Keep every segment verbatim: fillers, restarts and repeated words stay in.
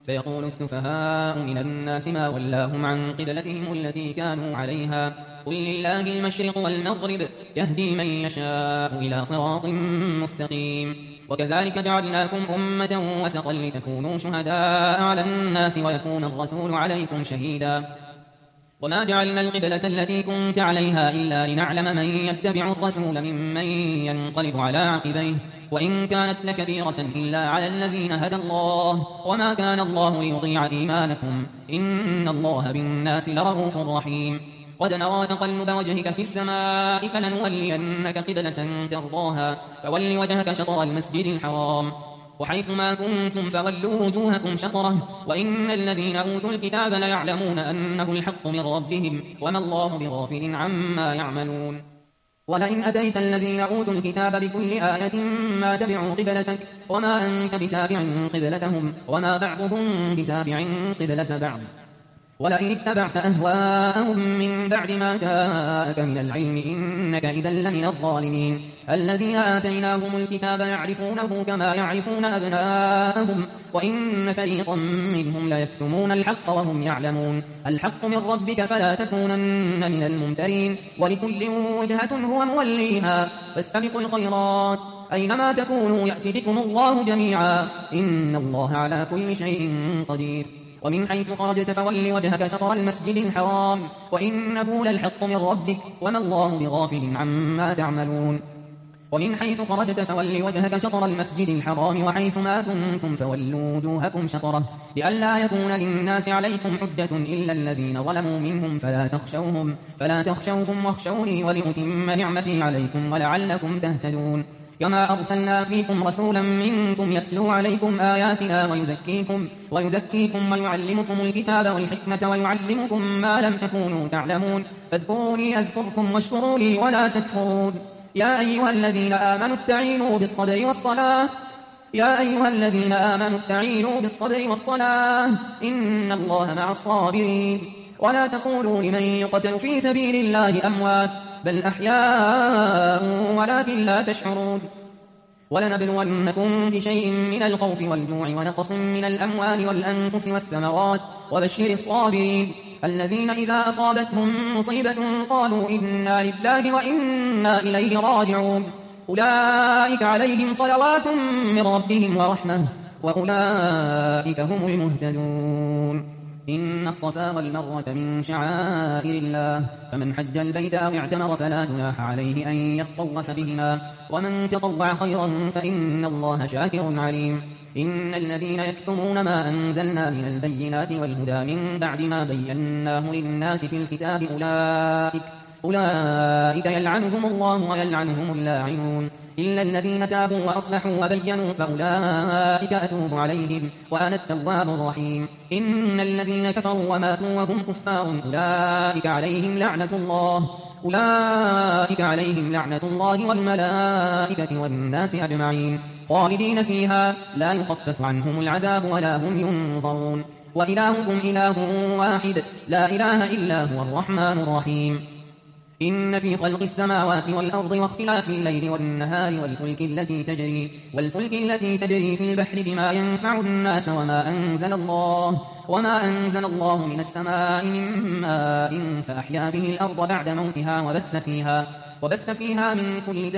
سيقول السفهاء من الناس ما ولاهم عن قبلتهم التي كانوا عليها قل لله المشرق والمغرب يهدي من يشاء إلى صراط مستقيم وكذلك جعلناكم أمة وسطا لتكونوا شهداء على الناس ويكون الرسول عليكم شهيدا وما جعلنا القبلة التي كنت عليها إلا لنعلم من يتبع الرسول ممن ينقلب على عقبيه وإن كانت لكبيرة إلا على الذين هدى الله وما كان الله ليضيع إيمانكم إن الله بالناس لرؤوف رحيم قد نرى تقلب وجهك في السماء فلنولينك قبلة ترضاها فول وجهك شطر المسجد الحرام وحيث ما كنتم فولوا وجوهكم شطره وإن الذين أوتوا الكتاب ليعلمون أنه الحق من ربهم وما الله بغافل عما يعملون ولئن أتيت الذين أوتوا الكتاب بكل آية ما تبعوا قبلتك وما أنت بتابع قبلتهم وما بعضهم بتابع قبلة بعض ولئن اتبعت أهواءهم من بعد ما جاءك من العلم إنك إذا لمن الظالمين الذين آتيناهم الكتاب يعرفونه كما يعرفون أبناءهم وإن فريقا منهم ليكتمون الحق وهم يعلمون الحق من ربك فلا تكونن من الممترين ولكل وجهة هو موليها فاستبقوا الخيرات أينما تكونوا يأتي بكم الله جميعا إن الله على كل شيء قدير ومن حيث خرجت فول وجهك شطر المسجد الحرام وإنه للحق من ربك وما الله بغافل عما تعملون ومن حيث خرجت فول وجهك شطر المسجد الحرام وحيث ما كنتم فولوا وجوهكم شطره لئلا يكون للناس عليكم حجة إلا الذين ظلموا منهم فلا تخشوهم فلا تخشوهم واخشوني ولأتم نعمتي عليكم ولعلكم تهتدون كما أرسلنا فيكم رسولا منكم يتلو عليكم آياتنا ويزكيكم, ويزكيكم ويعلمكم الكتاب والحكمة ويعلمكم ما لم تكونوا تعلمون فاذكروني أذكركم واشكروا لي ولا تكفرون يا أيها الذين آمنوا استعينوا بالصبر والصلاة يا أيها الذين آمنوا استعينوا بالصبر والصلاة إن الله مع الصابرين ولا تقولوا لمن يقتل في سبيل الله أموات بل أحياء ولكن لا تشعرون ولنبلونكم بشيء من الخوف والجوع ونقص من الأموال والأنفس والثمرات وبشر الصابرين الذين إذا أصابتهم مصيبة قالوا إنا لله وإنا إليه راجعون أولئك عليهم صلوات من ربهم ورحمة وأولئك هم المهتدون إن الصفا والمروة من شعائر الله فمن حج البيت أو اعتمر فلا جناح عليه أن يطوف بهما ومن تطوع خيرا فإن الله شاكر عليم إن الذين يكتمون ما أنزلنا من البينات والهدى من بعد ما بيناه للناس في الكتاب أولئك أولئك يلعنهم الله ويلعنهم اللاعنون إلا الذين تابوا وأصلحوا وبينوا فأولئك أتوب عليهم وأنا التواب الرحيم إن الذين كفروا وماتوا وهم كفار أولئك عليهم لعنة الله أولئك عليهم لعنة الله والملائكة والناس أجمعين خالدين فيها لا يخفف عنهم العذاب ولا هم ينظرون وإلهكم إله واحد لا إله إلا هو الرحمن الرحيم إن في خلق السماوات والأرض واختلاف الليل والنهار والفلك التي تجري والفلك التي تجري في البحر بما ينفع الناس وما أنزل الله وما أنزل الله من السماء من ماء فأحيا به الأرض بعد موتها وبث فيها وبث فيها من كل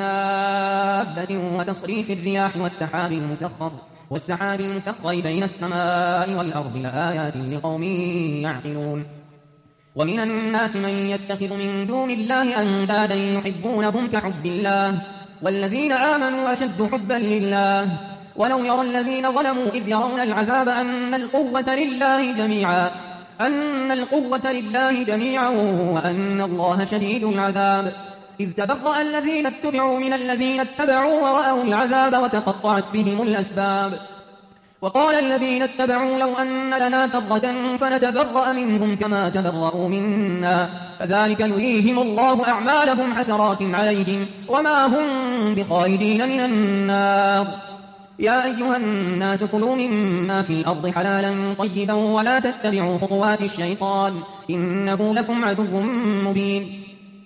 دابة وتصريف الرياح والسحاب المسخر والسحاب المسخر بين السماء والأرض لآيات لقوم يعقلون ومن الناس من يتخذ من دون الله أندادا يحبونهم كحب الله والذين آمنوا أشد حبا لله ولو يرى الذين ظلموا إذ يرون العذاب أن القوة لله جميعا أن القوة لله جميعا وأن الله شديد العذاب إذ تبرأ الذين اتبعوا من الذين اتبعوا ورأوا العذاب وتقطعت بهم الأسباب وقال الذين اتبعوا لو أن لنا كرة فنتبرأ منهم كما تبرأوا منا فذلك يريهم الله أعمالهم حسرات عليهم وما هم بخالدين من النار يا أيها الناس كلوا مما في الأرض حلالا طيبا ولا تتبعوا خطوات الشيطان إنه لكم عدو مبين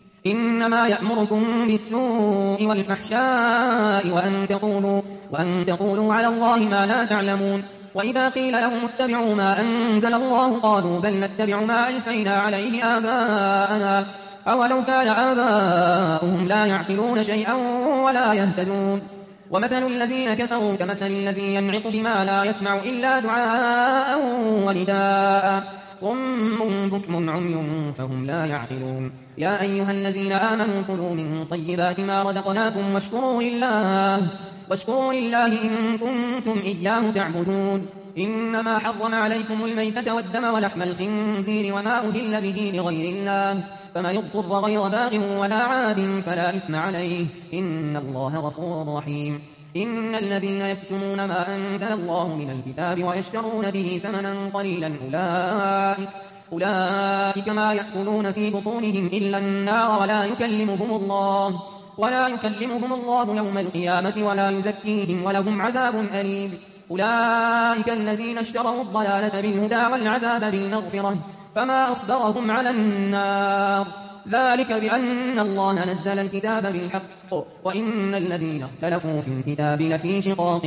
إنما يأمركم بالسوء والفحشاء وأن تقولوا, وأن تقولوا على الله ما لا تعلمون وإذا قيل لهم اتبعوا ما أنزل الله قالوا بل نتبع ما ألفينا عليه آباءنا أولو كان آباؤهم لا يعقلون شيئا ولا يهتدون ومثل الذين كفروا كمثل الذي ينعق بما لا يسمع إلا دعاء ونداء صم بكم عمي فهم لا يعقلون يا أيها الذين آمنوا كلوا من طيبات ما رزقناكم واشكروا لله واشكروا لله إن كنتم إياه تعبدون إنما حرم عليكم الميتة والدم ولحم الخنزير وما أهل به لغير الله فمن اضطر غير باغ ولا عاد فلا إثم عليه إن الله غفور رحيم إن الذين يكتمون ما أنزل الله من الكتاب ويشترون به ثمنا قليلا أولئك أولئك ما يأكلون في بطونهم إلا النار ولا يكلمهم الله ولا يكلمهم الله يوم القيامة ولا يزكيهم ولهم عذاب أليم أولئك الذين اشتروا الضلالة بالهدى والعذاب بالمغفرة فما أصبرهم على النار ذلك بأن الله نزل الكتاب بالحق وإن الذين اختلفوا في الكتاب لفي شقاق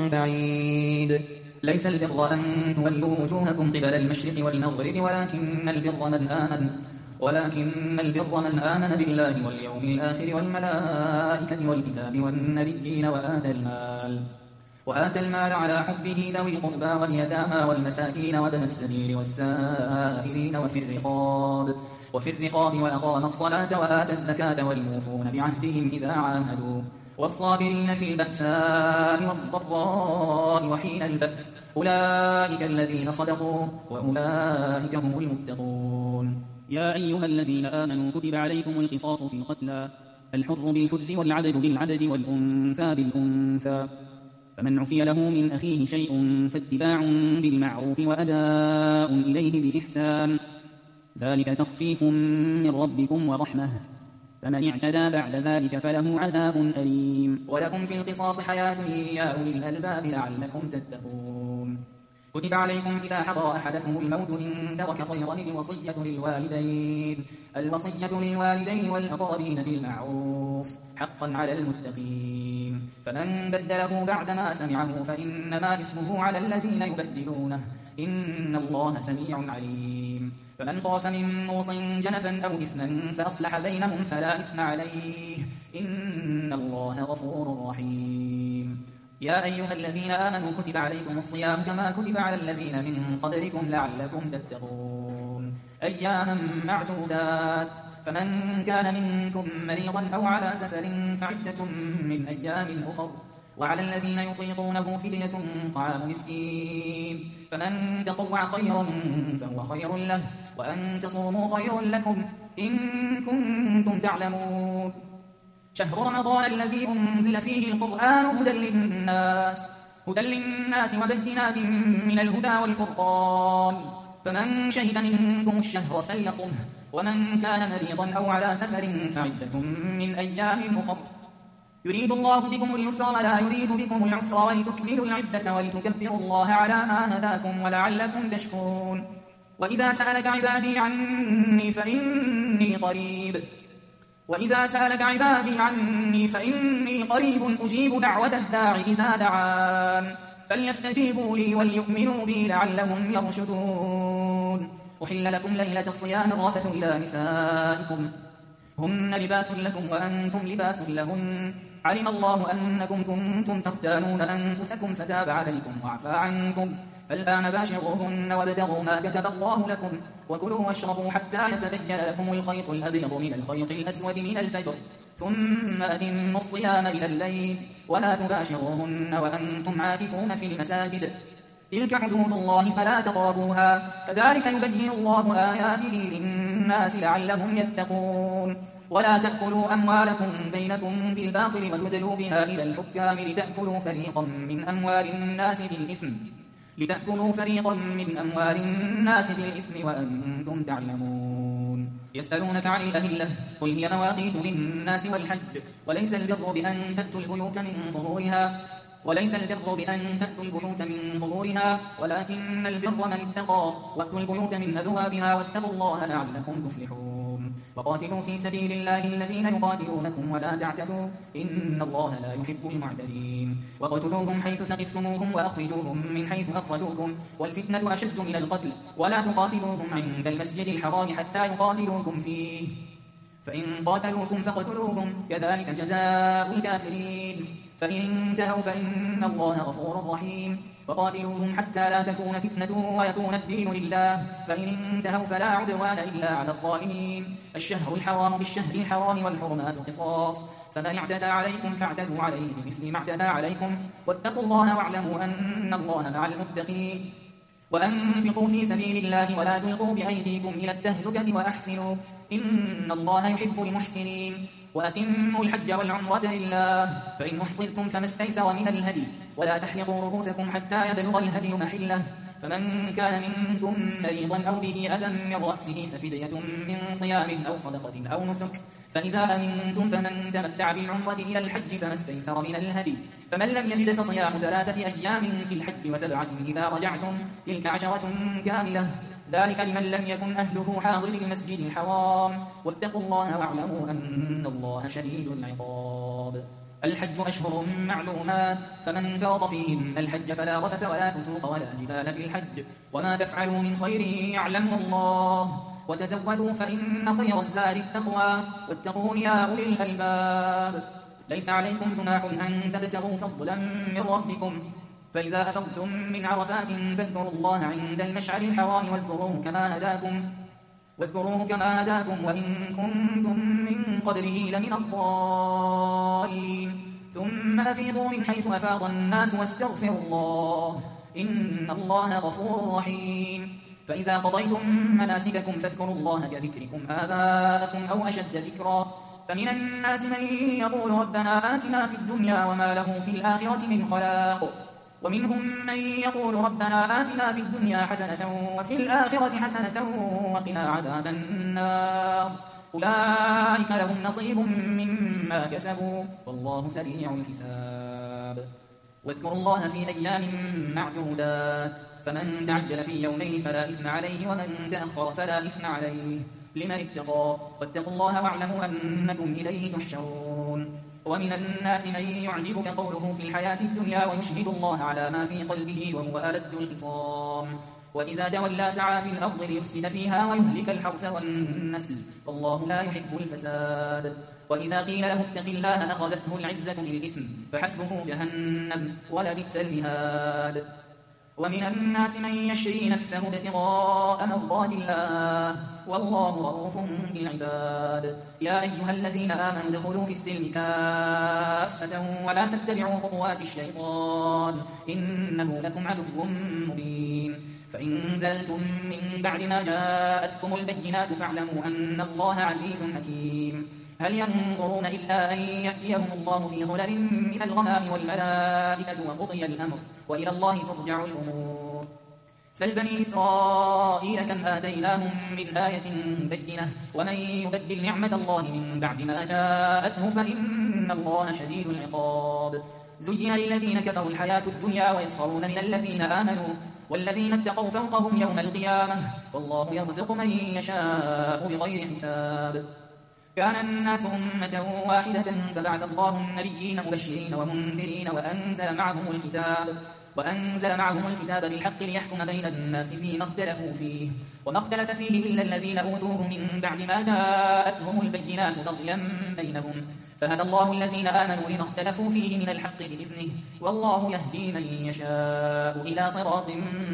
بعيد ليس البر أن تولوا وجوهكم قبل المشرق والمغرب ولكن البر من آمن ولكن البر من آمن بالله واليوم الآخر والملائكة والكتاب والنبيين وآتى المال وآتى المال على حبه ذوي القربى واليتامى والمساكين وابن السبيل والسائلين وفي الرقاب وفي الرقاب وأقام الصلاة وآتى الزكاة والموفون بعهدهم إذا عاهدوا والصابرين في البأساء والضراء وحين البأس أولئك الذين صدقوا وأولئك هم المتقون يا أيها الذين آمنوا كتب عليكم القصاص في القتلى الحر بالحر والعبد بالعبد والأنثى بالأنثى فمن عفي له من أخيه شيء فاتباع بالمعروف وأداء إليه بإحسان ذلك تخفيف من ربكم ورحمة فمن اعتدى بعد ذلك فله عذاب أليم ولكم في القصاص حياة يا أولي الألباب لعلكم تتقون كتب عليكم إذا حضر أحدكم الموت إن ترك خيرا الوصية للوالدين الوصية للوالدين والأقربين بالمعروف حقا على المتقين فمن بدله بعدما سمعه فإنما إثمه على الذين يبدلونه إن الله سميع عليم فمن خاف من موص جنفا أو إثما فأصلح بينهم فلا إثم عليه إن الله غفور رحيم يا أيها الذين آمنوا كتب عليكم الصيام كما كتب على الذين من قبلكم لعلكم تتقون أياما معدودات فمن كان منكم مريضا أو على سفر فعدة من أيام أخر وعلى الذين يطيقونه فدية طعام مسكين فمن تطوع خيرا فهو خير له وأن تصوموا خير لكم إن كنتم تعلمون شهر رمضان الذي أنزل فيه القرآن هدى للناس هدى للناس وبينات من الهدى والفرقان فمن شهد منكم الشهر فليصمه ومن كان مريضا أو على سفر فعدة من أيام أخر يريد الله بكم اليسر ولا يريد بكم العسر ولتكملوا العدة ولتكبروا الله على ما هداكم ولعلكم تشكرون وإذا سألك عبادي عني فإني قريب وإذا سألك عبادي عني فإني قريب أجيب دعوة الداع إذا دعان فليستجيبوا لي وليؤمنوا بي لعلهم يرشدون أحل لكم ليلة الصيام الرفث إلى نسائكم هن لباس لكم وأنتم لباس لهن علم الله أنكم كنتم تختانون أنفسكم فتاب عليكم وعفى عنكم فالآن باشروهن وابتغوا ما كتب الله لكم وكلوا واشربوا حتى يتبين لكم الخيط الأبيض من الخيط الأسود من الفجر ثم أتموا الصيام إلى الليل ولا تباشروهن وأنتم عاكفون في المساجد تلك حدود الله فلا تقربوها كذلك يبين الله آياته للناس لعلهم يتقون ولا تأكلوا أموالكم بينكم بالباطل وتدلوا بها إلى الحكام لتأكلوا فريقا من أموال الناس بالإثم لتأكلوا فريقا من أموال الناس بالإثم وأنتم تعلمون يسألونك عن الأهلة قل هي مواقيت للناس والحج وليس البر بأن تأتوا البيوت من ظهورها وليس البر بأن تأتوا البيوت من ظهورها ولكن البر من اتقى وأتوا البيوت من أبوابها واتقوا الله لعلكم تفلحون وقاتلوا في سبيل الله الذين يقاتلونكم ولا تعتدوا إن الله لا يحب المعتدين واقتلوهم حيث ثقفتموهم وأخرجوهم من حيث أخرجوكم والفتنة أشد من القتل ولا تقاتلوهم عند المسجد الحرام حتى يقاتلوكم فيه فإن قاتلوكم فاقتلوهم كذلك جزاء الكافرين فإن انتهوا فإن الله غفور رحيم وقاتلوهم حتى لا تكون فتنة ويكون الدين لله فإن انتهوا فلا عدوان إلا على الظالمين الشهر الحرام بالشهر الحرام والحرمات قصاص فمن اعتدى عليكم فاعتدوا عليه بمثل ما اعتدى عليكم واتقوا الله واعلموا أن الله مع المتقين وأنفقوا في سبيل الله ولا تلقوا بأيديكم إلى التهلكة وأحسنوا إن الله يحب المحسنين وأتموا الحج والعمرة لله فإن أحصرتم فما استيسر من الهدي ولا تحلقوا رؤوسكم حتى يبلغ الهدي محله فمن كان منكم مريضا أو به أذى من رأسه ففدية من صيام أو صدقة أو نسك فإذا أمنتم فمن تمتع بالعمرة إلى الحج فما استيسر من الهدي فمن لم يجد فصيام ثلاثة أيام في الحج وسبعة إذا رجعتم تلك عشرة كاملة ذلك لمن لم يكن أهله حاضر المسجد الحرام واتقوا الله واعلموا أن الله شديد العقاب الحج أشهر معلومات فمن فرض فيهن الحج فلا رفث ولا فسوق ولا جدال في الحج وما تفعلوا من خير يعلمه الله وتزودوا فإن خير الزاد التقوى واتقون يا أولي الألباب ليس عليكم جناح أن تبتغوا فضلا من ربكم فإذا أفضتم من عرفات فاذكروا الله عند المشعر الحرام واذكروه كما هداكم واذكروه كما هداكم وإن كنتم من قبله لمن الضالين ثم أفيضوا من حيث أفاض الناس واستغفروا الله إن الله غفور رحيم فإذا قضيتم مناسككم فاذكروا الله كذكركم آباءكم أو أشد ذكرا فمن الناس من يقول ربنا آتنا في الدنيا وما له في الآخرة من خلاق ومنهم من يقول ربنا آتنا في الدنيا حسنة وفي الآخرة حسنة وقنا عذاب النار أولئك لهم نصيب مما كسبوا والله سريع الحساب واذكروا الله في أيام معدودات فمن تعجل في يومين فلا إثم عليه ومن تأخر فلا إثم عليه لمن اتقى واتقوا الله واعلموا أنكم إليه تحشرون ومن الناس من يعجبك قوله في الحياة الدنيا ويشهد الله على ما في قلبه وهو ألد الخصام وإذا تولى سعى في الأرض ليفسد فيها ويهلك الحرث والنسل والله لا يحب الفساد وإذا قيل له اتق الله أخذته العزة بالإثم فحسبه جهنم ولبئس المهاد ومن الناس من يشري نفسه ابتغاء مرضات الله والله رؤوف بالعباد يا أيها الذين آمنوا ادخلوا في السلم كافة ولا تتبعوا خطوات الشيطان إنه لكم عدو مبين فإن زلتم من بعد ما جاءتكم البينات فاعلموا أن الله عزيز حكيم هل ينظرون إلا أن يأتيهم الله في ظلل من الغمام والملائكة وقضي الأمر وإلى الله ترجع الأمور سل بني إسرائيل كم آتيناهم من آية بينة ومن يبدل نعمة الله من بعد ما جاءته فإن الله شديد العقاب زين للذين كفروا الحياة الدنيا ويسخرون من الذين آمنوا والذين اتقوا فوقهم يوم القيامة والله يرزق من يشاء بغير حساب كان الناس أمة واحدة فبعث الله النبيين مبشرين ومنذرين وأنزل معهم الكتاب وأنزل معهم الكتاب بالحق ليحكم بين الناس فيما اختلفوا فيه وما اختلف فيه إلا الذين أوتوه من بعد ما جاءتهم البينات بغيا بينهم فهدى الله الذين آمنوا لما اختلفوا فيه من الحق بإذنه والله يهدي من يشاء إلى صراط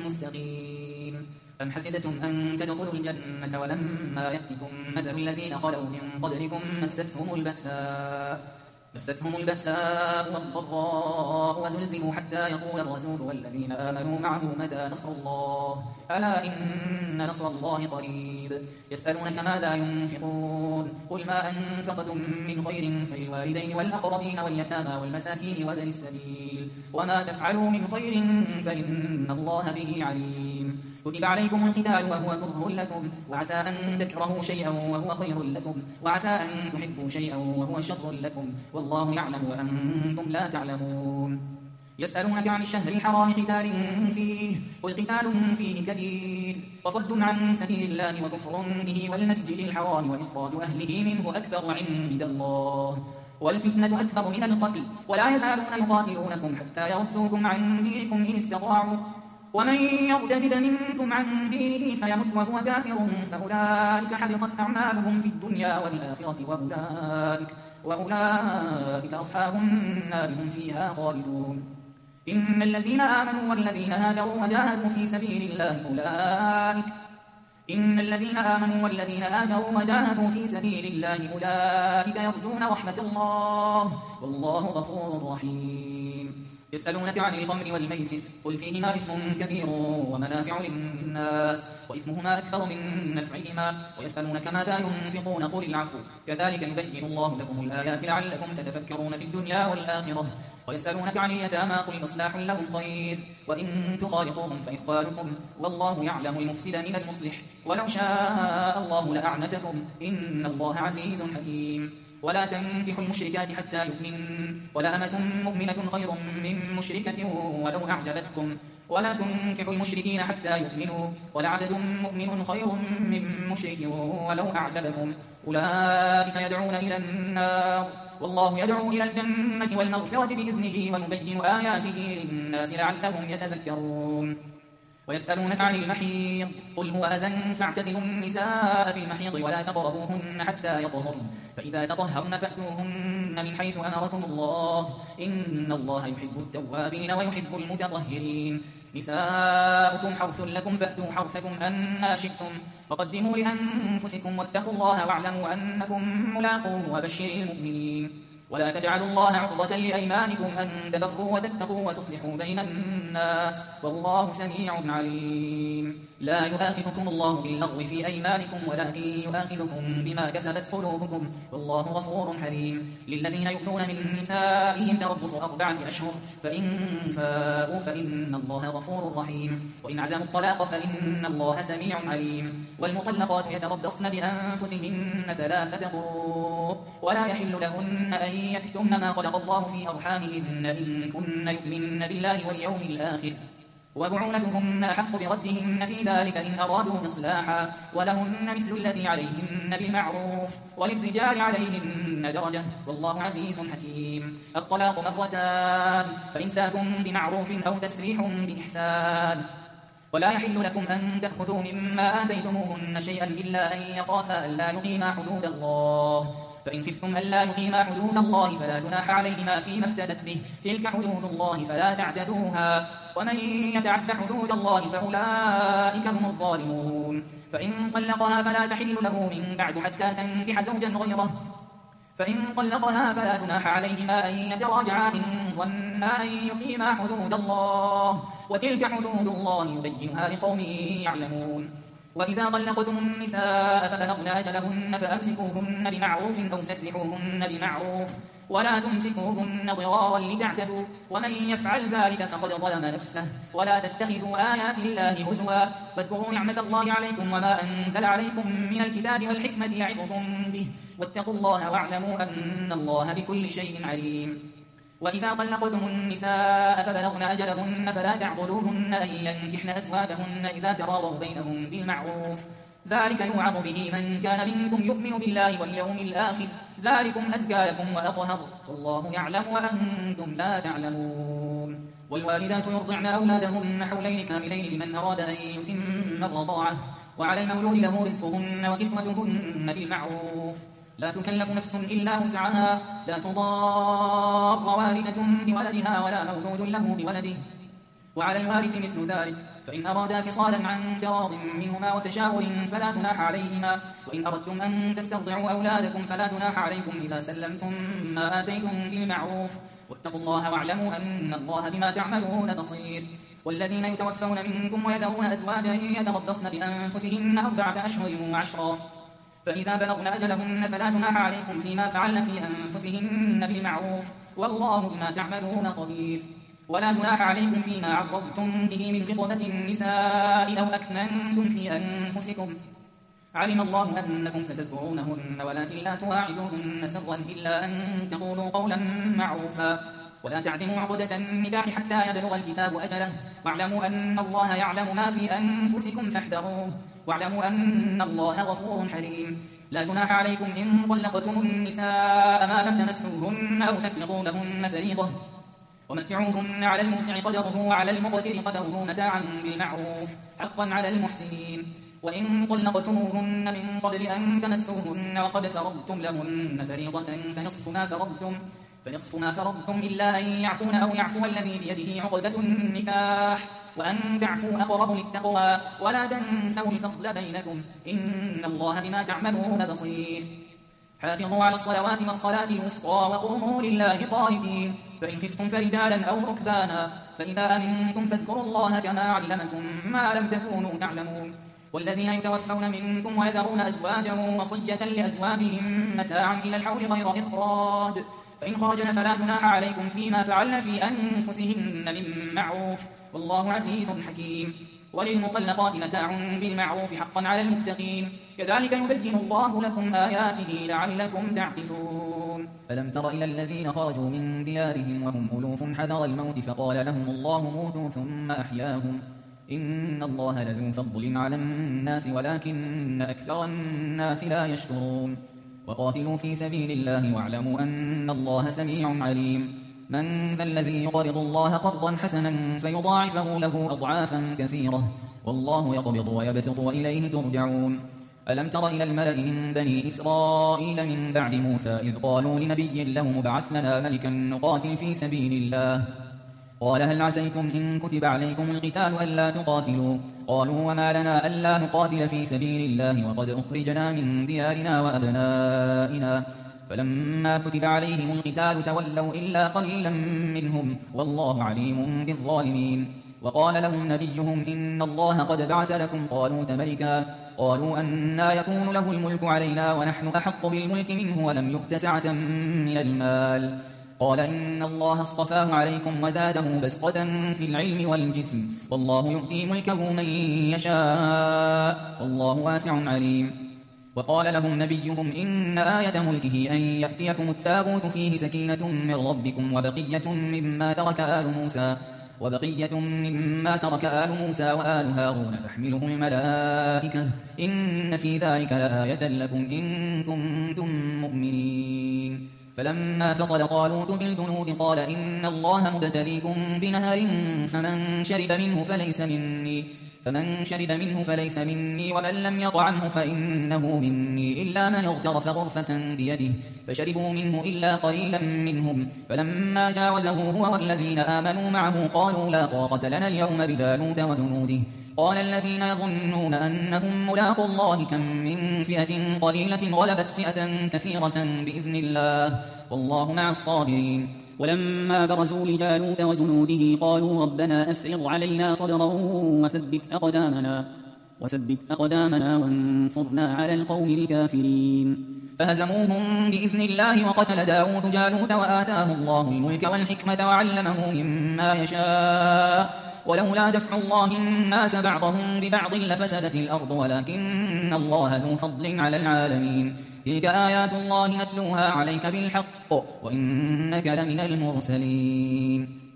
مستقيم أم حسبتم أن تدخلوا الجنة ولما يأتكم مثل الذين خلوا من قبلكم مستهم البأساء مستهم البأساء والضراء وزلزلوا حتى يقول الرسول والذين آمنوا معه متى نصر الله ألا إن نصر الله قريب يسألونك ماذا ينفقون قل ما أنفقتم من خير فللوالدين والأقربين واليتامى والمساكين وابن السبيل وما تفعلوا من خير فإن الله به عليم كتب عليكم القتال وهو كره لكم وعسى أن تكرهوا شيئا وهو خير لكم وعسى أن تحبوا شيئا وهو شر لكم والله يعلم وأنتم لا تعلمون يسألونك عن الشهر الحرام قتال فيه قل قتال فيه كبير وصد عن سبيل الله وكفر به والمسجد الحرام وإخراج أهله منه أكبر عند الله والفتنة أكبر من القتل ولا يزالون يقاتلونكم حتى يردوكم عن دينكم إن استطاعوا ومن يرتد منكم عن دينه فيمت وهو كافر فأولئك حبطت أعمالهم في الدنيا والآخرة وأولئك, وأولئك أصحاب النار هم فيها خالدون إن الذين آمنوا والذين هاجروا وجاهدوا في سبيل الله أولئك إن الذين آمنوا والذين هاجروا وجاهدوا في سبيل الله أولئك يرجون رحمة الله والله غفور رحيم يسألونك عن الخمر والميسر قل فيهما إثم كبير ومنافع للناس وإثمهما أكبر من نفعهما ويسألونك ماذا ينفقون قل العفو كذلك يبين الله لكم الآيات لعلكم تتفكرون في الدنيا والآخرة ويسألونك عن اليتامى قل إصلاح لهم خير وإن تخالطوهم فإخوانكم والله يعلم المفسد من المصلح ولو شاء الله لأعنتكم إن الله عزيز حكيم ولا تنكحوا المشركات حتى يؤمنن ولأمة مؤمنة خير من مشركة ولو أعجبتكم ولا تنكحوا المشركين حتى يؤمنوا ولعبد مؤمن خير من مشرك ولو أعجبكم أولئك يدعون إلى النار والله يدعو إلى الجنة والمغفرة بإذنه ويبين آياته للناس لعلهم يتذكرون ويسألونك عن المحيض قل هو أذى فاعتزلوا النساء في المحيض ولا تقربوهن حتى يطهرن فإذا تطهرن فأتوهن من حيث أمركم الله إن الله يحب التوابين ويحب المتطهرين نساؤكم حرث لكم فأتوا حرثكم أنى شئتم وقدموا لأنفسكم واتقوا الله واعلموا أنكم ملاقوه وبشر المؤمنين ولا تجعلوا الله عرضة لأيمانكم أن تبروا وتتقوا وتصلحوا بين الناس والله سميع عليم لا يؤاخذكم الله باللغو في أيمانكم ولكن يؤاخذكم بما كسبت قلوبكم والله غفور حليم للذين يؤمنون من نسائهم تربص أربعة أشهر فإن فاءوا فإن الله غفور رحيم وإن عزموا الطلاق فإن الله سميع عليم والمطلقات يتربصن بأنفسهن ثلاثة قروء ولا يحل لهن أن يكتمن ما خلق الله في أرحامهن إن كن يؤمن بالله واليوم الآخر وبعولتهن أحق بردهن في ذلك إن أرادوا إصلاحا ولهن مثل الذي عليهن بالمعروف وللرجال عليهن درجة والله عزيز حكيم الطلاق مرتان فإمساك بمعروف أو تسريح بإحسان ولا يحل لكم أن تأخذوا مما آتيتموهن شيئا إلا أن يخافا ألا يقيما حدود الله فإن خفتم ألا يقيما حدود الله فلا جناح عليهما فيما افتدت به تلك حدود الله فلا تعتدوها ومن يتعد حدود الله فأولئك هم الظالمون فإن طلقها فلا تحل له من بعد حتى تنكح زوجا غيره فإن طلقها فلا جناح عليهما أن يتراجعا إن ظنا أن يقيما حدود الله وتلك حدود الله يبينها لقوم يعلمون وإذا طلقتم النساء فبلغن أجلهن فأمسكوهن بمعروف أو سرحوهن بمعروف ولا تمسكوهن ضرارا لتعتدوا ومن يفعل ذلك فقد ظلم نفسه ولا تتخذوا آيات الله هزوا واذكروا نعمة الله عليكم وما أنزل عليكم من الكتاب والحكمة يعظكم به واتقوا الله واعلموا أن الله بكل شيء عليم وإذا طلقتم النساء فبلغن أجلهن فلا تعضلوهن أن ينكحن أزواجهن إذا تراضوا بينهم بالمعروف ذلك يوعظ به من كان منكم يؤمن بالله واليوم الآخر ذلكم أزكى لكم وأطهر والله يعلم وأنتم لا تعلمون والوالدات يرضعن أولادهن حولين كاملين لمن أراد أن يتم الرضاعة وعلى المولود له رزقهن وكسوتهن بالمعروف لا تكلف نفس إلا وسعها لا تضار والدة بولدها ولا مولود له بولده وعلى الوارث مثل ذلك فإن أرادا فصالا عن تراض منهما وتشاور فلا جناح عليهما وإن أردتم أن تسترضعوا أولادكم فلا جناح عليكم إذا سلمتم ما آتيتم بالمعروف واتقوا الله واعلموا أن الله بما تعملون بصير والذين يتوفون منكم ويذرون أزواجا يتربصن بأنفسهن أربعة أشهر وعشرا فإذا بلغن أجلهن فلا جناح عليكم فيما فعلن في أنفسهن بالمعروف والله بما تعملون خبير ولا جناح عليكم فيما عرضتم به من خطبة النساء أو أكننتم في أنفسكم علم الله أنكم ستذكرونهن ولكن لا تواعدوهن سرا إلا أن تقولوا قولا معروفا ولا تعزموا عقدة النكاح حتى يبلغ الكتاب أجله واعلموا أن الله يعلم ما في أنفسكم فاحذروه واعلموا أن الله غفور حليم. لا جناح عليكم إن طلقتم النساء ما لم تمسوهن أو تفرضوا لهن فريضة ومتعوهن على الموسع قدره وعلى المقتر قدره متاعا بالمعروف حقا على المحسنين. وإن طلقتموهن من قبل أن تمسوهن وقد فرضتم لهن فريضة فنصف ما فرضتم فنصف ما فرضتم إلا أن يعفون أو يعفو الذي بيده عقدة النكاح وأن تعفوا أقرب للتقوى ولا تنسوا الفضل بينكم إن الله بما تعملون بصير. حافظوا على الصلوات والصلاة الوسطى وقوموا لله قانتين. فإن خفتم فرجالا أو ركبانا فإذا أمنتم فاذكروا الله كما علمكم ما لم تكونوا تعلمون. والذين يتوفون منكم ويذرون أزواجا وصية لأزواجهم متاعا إلى الحول غير إخراج فإن خرجن فلا جناح عليكم فيما فعلن في أنفسهن من معروف والله عزيز حكيم. وللمطلقات متاع بالمعروف حقا على المتقين كذلك يبين الله لكم آياته لعلكم تعقلون. ألم تر إلى الذين خرجوا من ديارهم وهم ألوف حذر الموت فقال لهم الله موتوا ثم أحياهم إن الله لذو فضل على الناس ولكن أكثر الناس لا يشكرون. وقاتلوا في سبيل الله واعلموا أن الله سميع عليم. من ذا الذي يقرض الله قرضا حسنا فيضاعفه له أضعافا كثيرة والله يقبض ويبسط وإليه ترجعون. ألم تر إلى الملأ من بني إسرائيل من بعد موسى إذ قالوا لنبي له ابعث لنا ملكا نقاتل في سبيل الله قال هل عسيتم إن كتب عليكم القتال ألا تقاتلوا قالوا وما لنا ألا نقاتل في سبيل الله وقد أخرجنا من ديارنا وأبنائنا فلما كتب عليهم القتال تولوا إلا قليلا منهم والله عليم بالظالمين. وقال لهم نبيهم إن الله قد بعث لكم طالوت ملكا قالوا أنى يكون له الملك علينا ونحن أحق بالملك منه ولم يؤت سعة من المال قال إن الله اصطفاه عليكم وزاده بسطة في العلم والجسم والله يؤتي ملكه من يشاء والله واسع عليم. وقال لهم نبيهم إن آية ملكه أن يأتيكم التابوت فيه سكينة من ربكم وبقية مما ترك آل موسى وبقية مما ترك آل موسى وآل هارون تحمله الملائكة إن في ذلك لآية لكم إن كنتم مؤمنين. فلما فصل طالوت بالجنود قال إن الله مبتليكم بنهر فمن شرب منه فليس مني فمن شرب منه فليس مني ومن لم يطعمه فإنه مني إلا من اغترف غرفة بيده فشربوا منه إلا قليلا منهم فلما جاوزه هو والذين آمنوا معه قالوا لا طاقة لنا اليوم بجالوت وجنوده قال الذين يظنون أنهم ملاقوا الله كم من فئة قليلة غلبت فئة كثيرة بإذن الله والله مع الصابرين. ولما برزوا لجالوت وجنوده قالوا ربنا أفرغ علينا صبرا وثبت أقدامنا وثبت أقدامنا وانصرنا على القوم الكافرين. فهزموهم بإذن الله وقتل داود جالوت وآتاه الله الملك والحكمة وعلمه مما يشاء ولولا دفع الله الناس بعضهم ببعض لفسدت الأرض ولكن الله ذو فضل على العالمين. تلك آيات الله نتلوها عليك بالحق وإنك لمن المرسلين.